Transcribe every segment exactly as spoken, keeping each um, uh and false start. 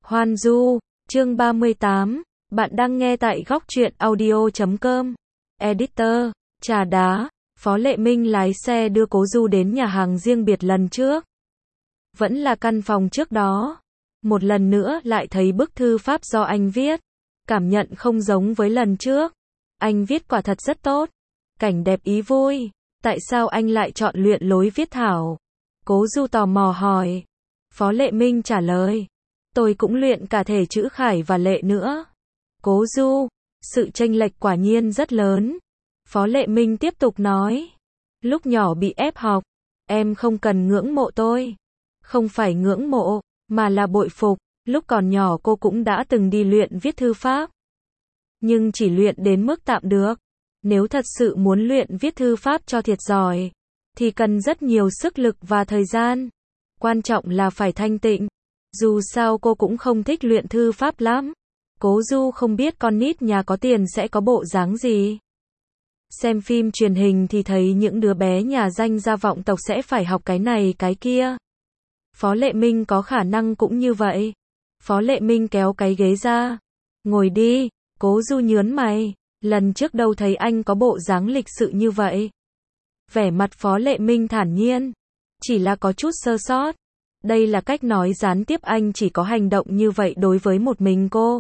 Hoan Du, chương ba mươi tám, bạn đang nghe tại góc truyện audio chấm com. Editor, Trà Đá, Phó Lệ Minh lái xe đưa Cố Du đến nhà hàng riêng biệt lần trước. Vẫn là căn phòng trước đó. Một lần nữa lại thấy bức thư pháp do anh viết. Cảm nhận không giống với lần trước. Anh viết quả thật rất tốt. Cảnh đẹp ý vui. Tại sao anh lại chọn luyện lối viết thảo? Cố Du tò mò hỏi. Phó Lệ Minh trả lời. Tôi cũng luyện cả thể chữ khải và lệ nữa. Cố Du, sự chênh lệch quả nhiên rất lớn. Phó Lệ Minh tiếp tục nói. Lúc nhỏ bị ép học, em không cần ngưỡng mộ tôi. Không phải ngưỡng mộ, mà là bội phục. Lúc còn nhỏ cô cũng đã từng đi luyện viết thư pháp. Nhưng chỉ luyện đến mức tạm được. Nếu thật sự muốn luyện viết thư pháp cho thiệt giỏi, thì cần rất nhiều sức lực và thời gian. Quan trọng là phải thanh tịnh. Dù sao cô cũng không thích luyện thư pháp lắm. Cố Du không biết con nít nhà có tiền sẽ có bộ dáng gì. Xem phim truyền hình thì thấy những đứa bé nhà danh gia vọng tộc sẽ phải học cái này cái kia. Phó Lệ Minh có khả năng cũng như vậy. Phó Lệ Minh kéo cái ghế ra. Ngồi đi. Cố Du nhớn mày. Lần trước đâu thấy anh có bộ dáng lịch sự như vậy. Vẻ mặt Phó Lệ Minh thản nhiên. Chỉ là có chút sơ sót. Đây là cách nói gián tiếp, anh chỉ có hành động như vậy đối với một mình cô.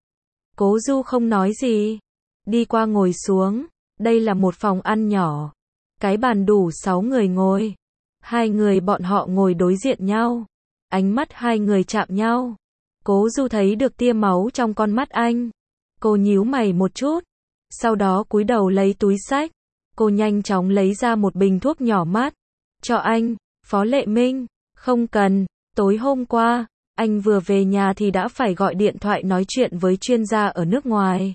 Cố Du không nói gì. Đi qua ngồi xuống. Đây là một phòng ăn nhỏ. Cái bàn đủ sáu người ngồi. Hai người bọn họ ngồi đối diện nhau. Ánh mắt hai người chạm nhau. Cố Du thấy được tia máu trong con mắt anh. Cô nhíu mày một chút. Sau đó cúi đầu lấy túi xách. Cô nhanh chóng lấy ra một bình thuốc nhỏ mát. Cho anh. Phó Lệ Minh. Không cần. Tối hôm qua, anh vừa về nhà thì đã phải gọi điện thoại nói chuyện với chuyên gia ở nước ngoài.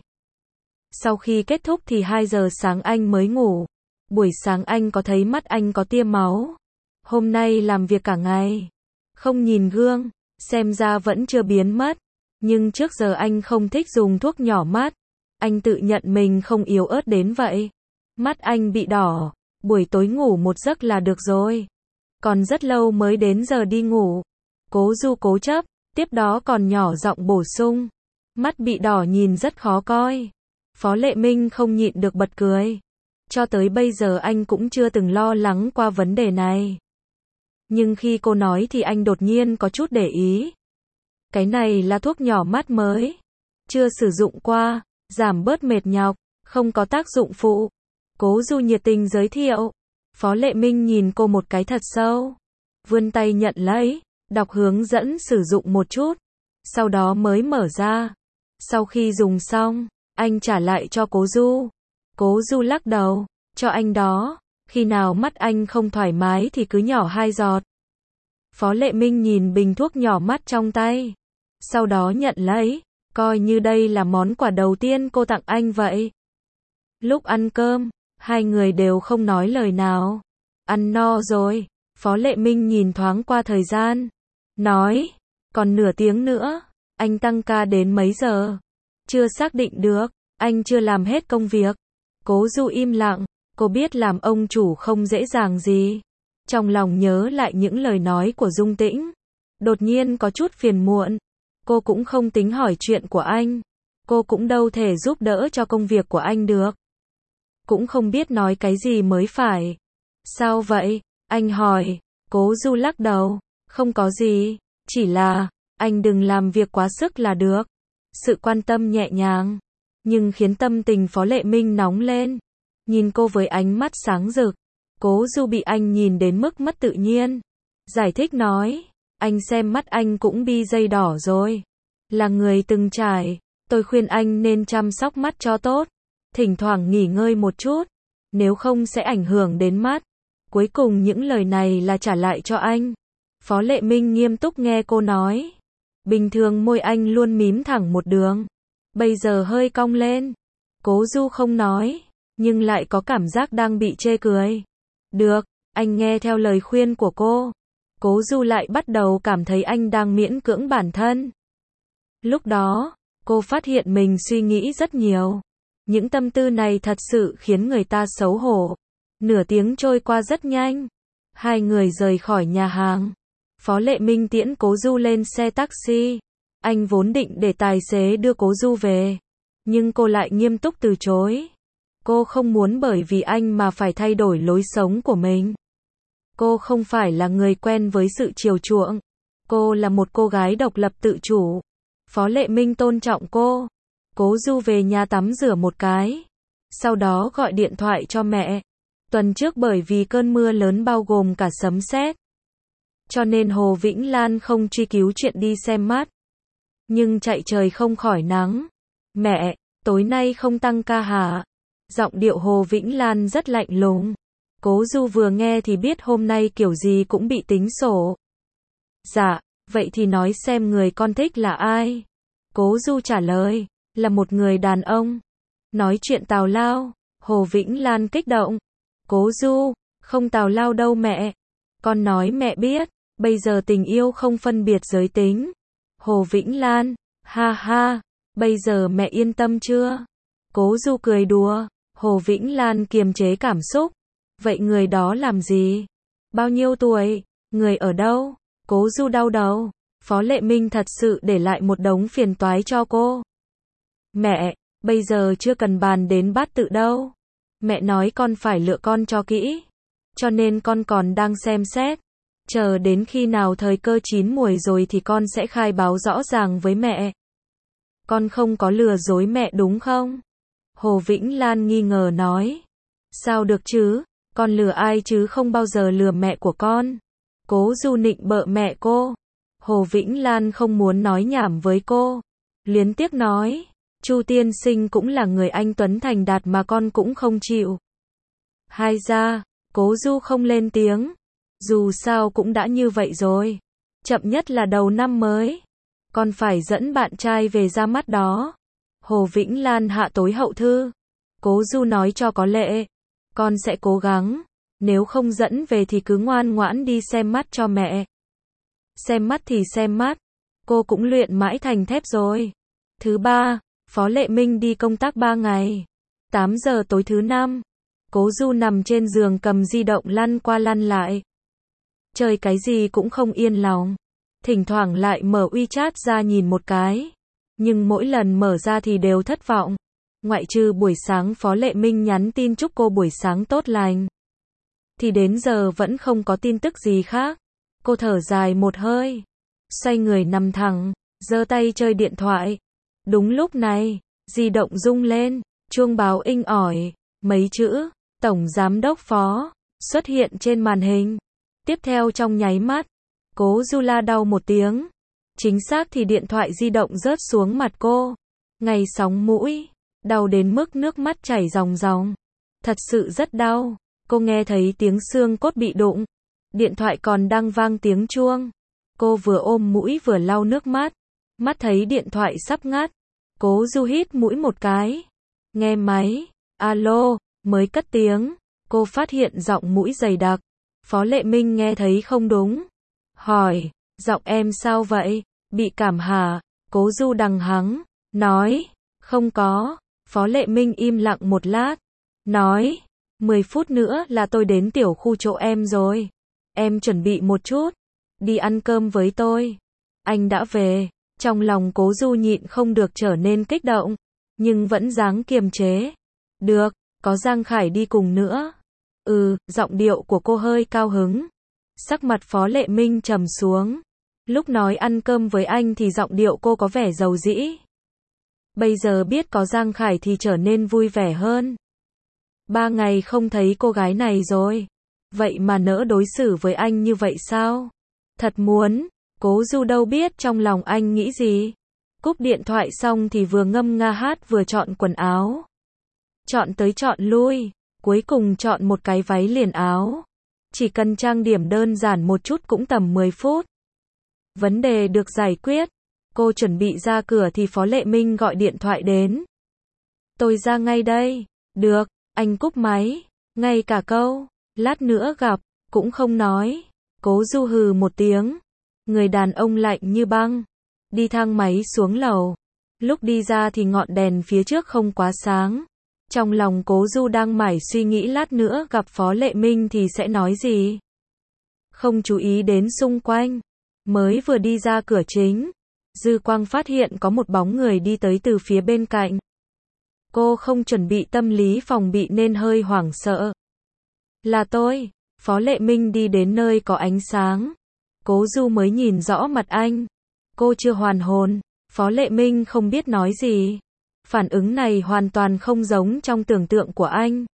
Sau khi kết thúc thì hai giờ sáng anh mới ngủ. Buổi sáng anh có thấy mắt anh có tia máu. Hôm nay làm việc cả ngày. Không nhìn gương, xem ra vẫn chưa biến mất. Nhưng trước giờ anh không thích dùng thuốc nhỏ mát. Anh tự nhận mình không yếu ớt đến vậy. Mắt anh bị đỏ. Buổi tối ngủ một giấc là được rồi. Còn rất lâu mới đến giờ đi ngủ. Cố Du cố chấp, tiếp đó còn nhỏ giọng bổ sung. Mắt bị đỏ nhìn rất khó coi. Phó Lệ Minh không nhịn được bật cười. Cho tới bây giờ anh cũng chưa từng lo lắng qua vấn đề này. Nhưng khi cô nói thì anh đột nhiên có chút để ý. Cái này là thuốc nhỏ mắt mới. Chưa sử dụng qua, giảm bớt mệt nhọc, không có tác dụng phụ. Cố Du nhiệt tình giới thiệu. Phó Lệ Minh nhìn cô một cái thật sâu. Vươn tay nhận lấy, đọc hướng dẫn sử dụng một chút. Sau đó mới mở ra. Sau khi dùng xong, anh trả lại cho Cố Du. Cố Du lắc đầu, cho anh đó. Khi nào mắt anh không thoải mái thì cứ nhỏ hai giọt. Phó Lệ Minh nhìn bình thuốc nhỏ mắt trong tay. Sau đó nhận lấy, coi như đây là món quà đầu tiên cô tặng anh vậy. Lúc ăn cơm, hai người đều không nói lời nào. Ăn no rồi, Phó Lệ Minh nhìn thoáng qua thời gian. Nói, còn nửa tiếng nữa, anh tăng ca đến mấy giờ? Chưa xác định được, anh chưa làm hết công việc. Cố Du im lặng, cô biết làm ông chủ không dễ dàng gì. Trong lòng nhớ lại những lời nói của Dung Tĩnh. Đột nhiên có chút phiền muộn. Cô cũng không tính hỏi chuyện của anh. Cô cũng đâu thể giúp đỡ cho công việc của anh được. Cũng không biết nói cái gì mới phải. Sao vậy? Anh hỏi. Cố Du lắc đầu. Không có gì. Chỉ là, anh đừng làm việc quá sức là được. Sự quan tâm nhẹ nhàng. Nhưng khiến tâm tình Phó Lệ Minh nóng lên. Nhìn cô với ánh mắt sáng rực. Cố Du bị anh nhìn đến mức mất tự nhiên. Giải thích nói. Anh xem mắt anh cũng bi dây đỏ rồi. Là người từng trải. Tôi khuyên anh nên chăm sóc mắt cho tốt. Thỉnh thoảng nghỉ ngơi một chút. Nếu không sẽ ảnh hưởng đến mắt. Cuối cùng những lời này là trả lại cho anh. Phó Lệ Minh nghiêm túc nghe cô nói. Bình thường môi anh luôn mím thẳng một đường. Bây giờ hơi cong lên. Cố Du không nói. Nhưng lại có cảm giác đang bị chê cười. Được, anh nghe theo lời khuyên của cô. Cố Du lại bắt đầu cảm thấy anh đang miễn cưỡng bản thân. Lúc đó, cô phát hiện mình suy nghĩ rất nhiều. Những tâm tư này thật sự khiến người ta xấu hổ. Nửa tiếng trôi qua rất nhanh. Hai người rời khỏi nhà hàng. Phó Lệ Minh tiễn Cố Du lên xe taxi. Anh vốn định để tài xế đưa Cố Du về, nhưng cô lại nghiêm túc từ chối. Cô không muốn bởi vì anh mà phải thay đổi lối sống của mình. Cô không phải là người quen với sự chiều chuộng. Cô là một cô gái độc lập tự chủ. Phó Lệ Minh tôn trọng cô. Cố Du về nhà tắm rửa một cái. Sau đó gọi điện thoại cho mẹ. Tuần trước bởi vì cơn mưa lớn bao gồm cả sấm sét, cho nên Hồ Vĩnh Lan không truy cứu chuyện đi xem mắt. Nhưng chạy trời không khỏi nắng. Mẹ, tối nay không tăng ca hả? Giọng điệu Hồ Vĩnh Lan rất lạnh lùng. Cố Du vừa nghe thì biết hôm nay kiểu gì cũng bị tính sổ. Dạ, vậy thì nói xem người con thích là ai? Cố Du trả lời, là một người đàn ông. Nói chuyện tào lao. Hồ Vĩnh Lan kích động. Cố Du, không tào lao đâu mẹ. Con nói mẹ biết, bây giờ tình yêu không phân biệt giới tính. Hồ Vĩnh Lan, ha ha, bây giờ mẹ yên tâm chưa? Cố Du cười đùa. Hồ Vĩnh Lan kiềm chế cảm xúc. Vậy người đó làm gì? Bao nhiêu tuổi? Người ở đâu? Cố Du đau đầu. Phó Lệ Minh thật sự để lại một đống phiền toái cho cô. Mẹ, bây giờ chưa cần bàn đến bát tự đâu. Mẹ nói con phải lựa con cho kỹ. Cho nên con còn đang xem xét. Chờ đến khi nào thời cơ chín muồi rồi thì con sẽ khai báo rõ ràng với mẹ. Con không có lừa dối mẹ đúng không? Hồ Vĩnh Lan nghi ngờ nói. Sao được chứ? Con lừa ai chứ không bao giờ lừa mẹ của con. Cố Du nịnh bợ mẹ cô. Hồ Vĩnh Lan không muốn nói nhảm với cô. Luyến tiếc nói. Chu tiên sinh cũng là người anh tuấn thành đạt mà con cũng không chịu. Hai ra, Cố Du không lên tiếng. Dù sao cũng đã như vậy rồi. Chậm nhất là đầu năm mới. Con phải dẫn bạn trai về ra mắt đó. Hồ Vĩnh Lan hạ tối hậu thư. Cố Du nói cho có lệ. Con sẽ cố gắng. Nếu không dẫn về thì cứ ngoan ngoãn đi xem mắt cho mẹ. Xem mắt thì xem mắt. Cô cũng luyện mãi thành thép rồi. Thứ ba, Phó Lệ Minh đi công tác ba ngày. tám giờ tối thứ năm. Cố Du nằm trên giường cầm di động lăn qua lăn lại. Chơi cái gì cũng không yên lòng. Thỉnh thoảng lại mở WeChat ra nhìn một cái. Nhưng mỗi lần mở ra thì đều thất vọng. Ngoại trừ buổi sáng Phó Lệ Minh nhắn tin chúc cô buổi sáng tốt lành. Thì đến giờ vẫn không có tin tức gì khác. Cô thở dài một hơi. Xoay người nằm thẳng, giơ tay chơi điện thoại. Đúng lúc này, di động rung lên, chuông báo inh ỏi. Mấy chữ, Tổng Giám đốc Phó, xuất hiện trên màn hình. Tiếp theo trong nháy mắt, Cố Du la đau một tiếng. Chính xác thì điện thoại di động rớt xuống mặt cô. Ngay sóng mũi, đau đến mức nước mắt chảy ròng ròng. Thật sự rất đau. Cô nghe thấy tiếng xương cốt bị đụng. Điện thoại còn đang vang tiếng chuông. Cô vừa ôm mũi vừa lau nước mắt. Mắt thấy điện thoại sắp ngắt. Cố Du hít mũi một cái. Nghe máy. Alo, mới cất tiếng. Cô phát hiện giọng mũi dày đặc. Phó Lệ Minh nghe thấy không đúng. Hỏi, giọng em sao vậy? Bị cảm hả? Cố Du đằng hắng. Nói, không có. Phó Lệ Minh im lặng một lát. Nói, mười phút nữa là tôi đến tiểu khu chỗ em rồi. Em chuẩn bị một chút. Đi ăn cơm với tôi. Anh đã về. Trong lòng Cố Du nhịn không được trở nên kích động. Nhưng vẫn dáng kiềm chế. Được, có Giang Khải đi cùng nữa. Ừ, giọng điệu của cô hơi cao hứng. Sắc mặt Phó Lệ Minh trầm xuống. Lúc nói ăn cơm với anh thì giọng điệu cô có vẻ dầu dĩ. Bây giờ biết có Giang Khải thì trở nên vui vẻ hơn. Ba ngày không thấy cô gái này rồi. Vậy mà nỡ đối xử với anh như vậy sao? Thật muốn. Cố Du đâu biết trong lòng anh nghĩ gì. Cúp điện thoại xong thì vừa ngâm nga hát vừa chọn quần áo. Chọn tới chọn lui. Cuối cùng chọn một cái váy liền áo. Chỉ cần trang điểm đơn giản một chút cũng tầm mười phút. Vấn đề được giải quyết. Cô chuẩn bị ra cửa thì Phó Lệ Minh gọi điện thoại đến. Tôi ra ngay đây. Được, anh cúp máy. Ngay cả câu, lát nữa gặp, cũng không nói. Cố Du hừ một tiếng. Người đàn ông lạnh như băng. Đi thang máy xuống lầu. Lúc đi ra thì ngọn đèn phía trước không quá sáng. Trong lòng Cố Du đang mải suy nghĩ lát nữa gặp Phó Lệ Minh thì sẽ nói gì. Không chú ý đến xung quanh. Mới vừa đi ra cửa chính. dư quang phát hiện có một bóng người đi tới từ phía bên cạnh. Cô không chuẩn bị tâm lý phòng bị nên hơi hoảng sợ. Là tôi. Phó Lệ Minh đi đến nơi có ánh sáng. Cố Du mới nhìn rõ mặt anh. Cô chưa hoàn hồn. Phó Lệ Minh không biết nói gì. Phản ứng này hoàn toàn không giống trong tưởng tượng của anh.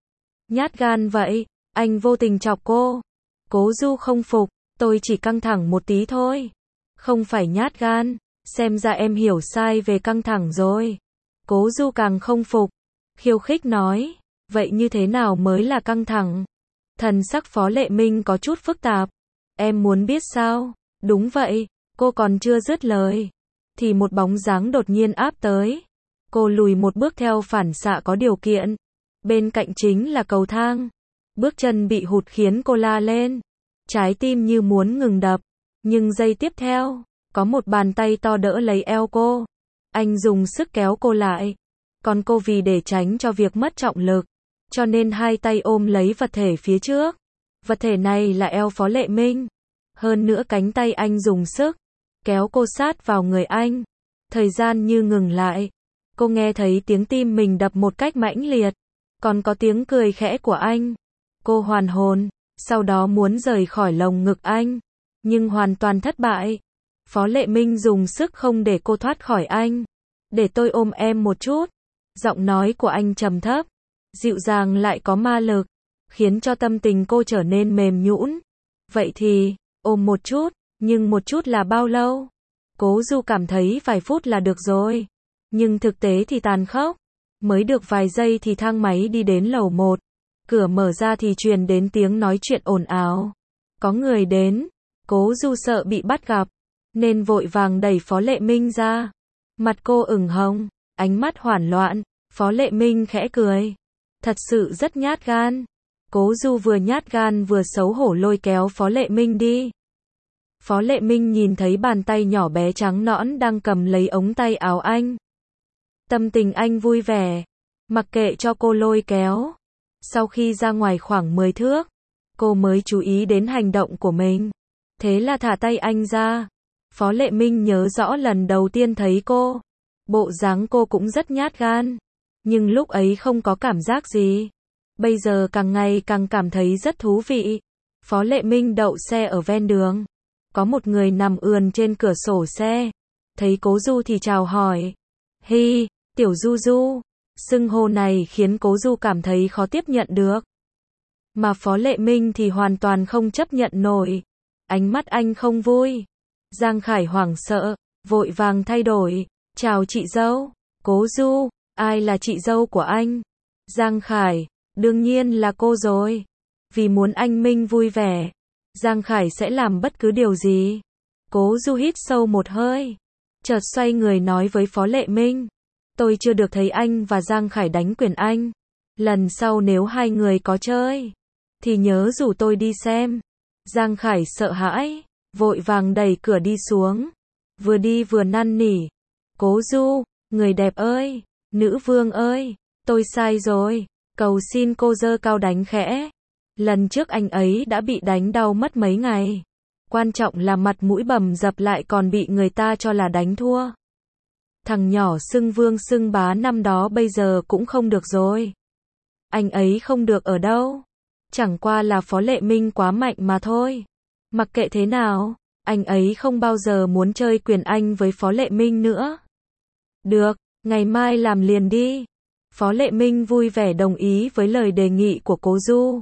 Nhát gan vậy, anh vô tình chọc cô. Cố Du không phục, tôi chỉ căng thẳng một tí thôi. Không phải nhát gan, xem ra em hiểu sai về căng thẳng rồi. Cố Du càng không phục, khiêu khích nói, vậy như thế nào mới là căng thẳng? Thần sắc Phó Lệ Minh có chút phức tạp. Em muốn biết sao? Đúng vậy, cô còn chưa dứt lời. Thì một bóng dáng đột nhiên áp tới. Cô lùi một bước theo phản xạ có điều kiện. Bên cạnh chính là cầu thang. Bước chân bị hụt khiến cô la lên. Trái tim như muốn ngừng đập. Nhưng giây tiếp theo, có một bàn tay to đỡ lấy eo cô. Anh dùng sức kéo cô lại. Còn cô vì để tránh cho việc mất trọng lực, cho nên hai tay ôm lấy vật thể phía trước. Vật thể này là eo Phó Lệ Minh. Hơn nữa cánh tay anh dùng sức kéo cô sát vào người anh. Thời gian như ngừng lại. Cô nghe thấy tiếng tim mình đập một cách mãnh liệt. Còn có tiếng cười khẽ của anh. Cô hoàn hồn, sau đó muốn rời khỏi lồng ngực anh. Nhưng hoàn toàn thất bại. Phó Lệ Minh dùng sức không để cô thoát khỏi anh. Để tôi ôm em một chút. Giọng nói của anh trầm thấp, dịu dàng lại có ma lực, khiến cho tâm tình cô trở nên mềm nhũn. Vậy thì, ôm một chút, nhưng một chút là bao lâu? Cố Du cảm thấy vài phút là được rồi. Nhưng thực tế thì tàn khốc. Mới được vài giây thì thang máy đi đến lầu một. Cửa mở ra thì truyền đến tiếng nói chuyện ồn ào. Có người đến. Cố Du sợ bị bắt gặp, nên vội vàng đẩy Phó Lệ Minh ra. Mặt cô ửng hồng, ánh mắt hoảng loạn. Phó Lệ Minh khẽ cười. Thật sự rất nhát gan. Cố Du vừa nhát gan vừa xấu hổ lôi kéo Phó Lệ Minh đi. Phó Lệ Minh nhìn thấy bàn tay nhỏ bé trắng nõn đang cầm lấy ống tay áo anh. Tâm tình anh vui vẻ, mặc kệ cho cô lôi kéo. Sau khi ra ngoài khoảng mười thước, cô mới chú ý đến hành động của mình. Thế là thả tay anh ra. Phó Lệ Minh nhớ rõ lần đầu tiên thấy cô. Bộ dáng cô cũng rất nhát gan. Nhưng lúc ấy không có cảm giác gì. Bây giờ càng ngày càng cảm thấy rất thú vị. Phó Lệ Minh đậu xe ở ven đường. Có một người nằm ườn trên cửa sổ xe. Thấy Cố Du thì chào hỏi. Hi, Tiểu Du Du. Xưng hô này khiến Cố Du cảm thấy khó tiếp nhận được. Mà Phó Lệ Minh thì hoàn toàn không chấp nhận nổi. Ánh mắt anh không vui. Giang Khải hoảng sợ, vội vàng thay đổi. Chào chị dâu. Cố Du, ai là chị dâu của anh? Giang Khải, đương nhiên là cô rồi. Vì muốn anh Minh vui vẻ, Giang Khải sẽ làm bất cứ điều gì. Cố Du hít sâu một hơi, chợt xoay người nói với Phó Lệ Minh. Tôi chưa được thấy anh và Giang Khải đánh quyền anh. Lần sau nếu hai người có chơi, thì nhớ rủ tôi đi xem. Giang Khải sợ hãi, vội vàng đẩy cửa đi xuống. Vừa đi vừa năn nỉ. Cố Du, người đẹp ơi, nữ vương ơi, tôi sai rồi. Cầu xin cô giơ cao đánh khẽ. Lần trước anh ấy đã bị đánh đau mất mấy ngày. Quan trọng là mặt mũi bầm dập lại còn bị người ta cho là đánh thua. Thằng nhỏ xưng vương xưng bá năm đó bây giờ cũng không được rồi. Anh ấy không được ở đâu. Chẳng qua là Phó Lệ Minh quá mạnh mà thôi. Mặc kệ thế nào, anh ấy không bao giờ muốn chơi quyền anh với Phó Lệ Minh nữa. Được, ngày mai làm liền đi. Phó Lệ Minh vui vẻ đồng ý với lời đề nghị của Cố Du.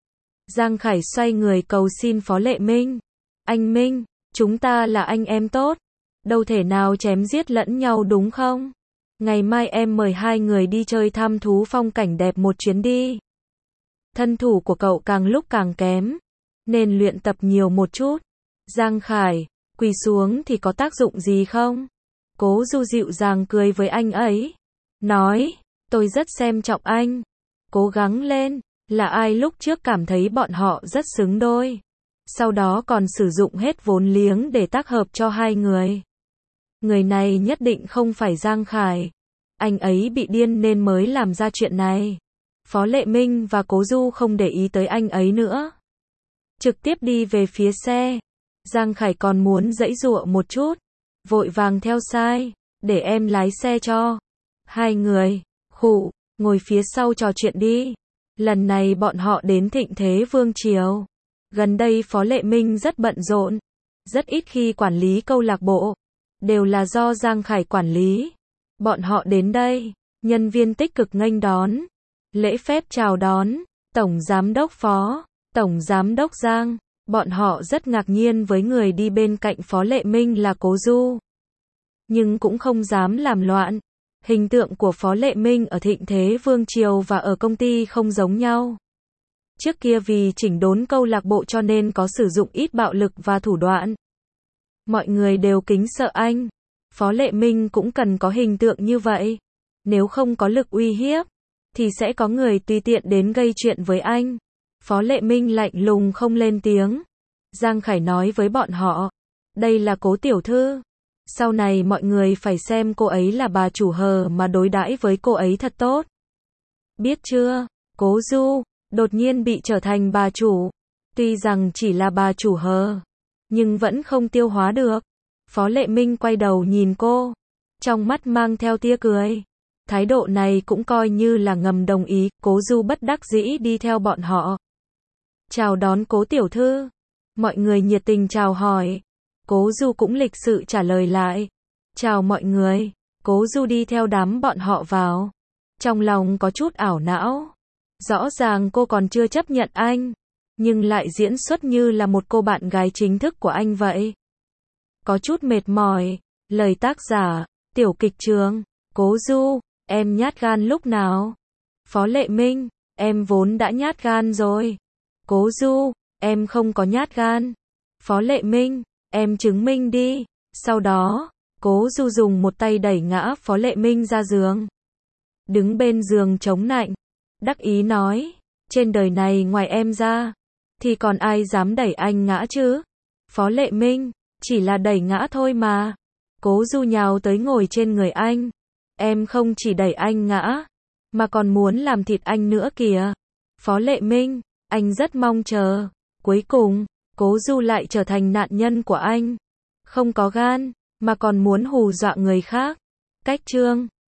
Giang Khải xoay người cầu xin Phó Lệ Minh. Anh Minh, chúng ta là anh em tốt. Đâu thể nào chém giết lẫn nhau đúng không? Ngày mai em mời hai người đi chơi thăm thú phong cảnh đẹp một chuyến đi. Thân thủ của cậu càng lúc càng kém, nên luyện tập nhiều một chút. Giang Khải, quỳ xuống thì có tác dụng gì không? Cố Du dịu dàng cười với anh ấy. Nói, tôi rất xem trọng anh. Cố gắng lên, là ai lúc trước cảm thấy bọn họ rất xứng đôi. Sau đó còn sử dụng hết vốn liếng để tác hợp cho hai người. Người này nhất định không phải Giang Khải. Anh ấy bị điên nên mới làm ra chuyện này. Phó Lệ Minh và Cố Du không để ý tới anh ấy nữa. Trực tiếp đi về phía xe. Giang Khải còn muốn giãy giụa một chút. vội vàng theo sai, để em lái xe cho. Hai người, khụ, ngồi phía sau trò chuyện đi. Lần này bọn họ đến Thịnh Thế Vương Triều. Gần đây Phó Lệ Minh rất bận rộn, rất ít khi quản lý câu lạc bộ, đều là do Giang Khải quản lý. Bọn họ đến đây, nhân viên tích cực nghênh đón, lễ phép chào đón, Tổng Giám đốc Phó, Tổng Giám đốc Giang, bọn họ rất ngạc nhiên với người đi bên cạnh Phó Lệ Minh là Cố Du. Nhưng cũng không dám làm loạn. Hình tượng của Phó Lệ Minh ở Thịnh Thế Vương Triều và ở công ty không giống nhau. Trước kia vì chỉnh đốn câu lạc bộ cho nên có sử dụng ít bạo lực và thủ đoạn. Mọi người đều kính sợ anh. Phó Lệ Minh cũng cần có hình tượng như vậy. Nếu không có lực uy hiếp, thì sẽ có người tùy tiện đến gây chuyện với anh. Phó Lệ Minh lạnh lùng không lên tiếng. Giang Khải nói với bọn họ, đây là Cố tiểu thư. Sau này mọi người phải xem cô ấy là bà chủ hờ mà đối đãi với cô ấy thật tốt. Biết chưa? Cố Du đột nhiên bị trở thành bà chủ. Tuy rằng chỉ là bà chủ hờ, nhưng vẫn không tiêu hóa được. Phó Lệ Minh quay đầu nhìn cô, trong mắt mang theo tia cười. Thái độ này cũng coi như là ngầm đồng ý. Cố Du bất đắc dĩ đi theo bọn họ. Chào đón Cố tiểu thư. Mọi người nhiệt tình chào hỏi. Cố Du cũng lịch sự trả lời lại. Chào mọi người. Cố Du đi theo đám bọn họ vào. Trong lòng có chút ảo não. Rõ ràng cô còn chưa chấp nhận anh, nhưng lại diễn xuất như là một cô bạn gái chính thức của anh vậy. Có chút mệt mỏi. Lời tác giả, Tiểu Kịch Trường. Cố Du, em nhát gan lúc nào? Phó Lệ Minh, em vốn đã nhát gan rồi. Cố Du, em không có nhát gan. Phó Lệ Minh, em chứng minh đi. Sau đó, Cố Du dùng một tay đẩy ngã Phó Lệ Minh ra giường. Đứng bên giường chống nạnh, đắc ý nói, trên đời này ngoài em ra, thì còn ai dám đẩy anh ngã chứ? Phó Lệ Minh, chỉ là đẩy ngã thôi mà. Cố Du nhào tới ngồi trên người anh. Em không chỉ đẩy anh ngã, mà còn muốn làm thịt anh nữa kìa. Phó Lệ Minh, anh rất mong chờ. Cuối cùng, Cố Du lại trở thành nạn nhân của anh. Không có gan, mà còn muốn hù dọa người khác. Cách chương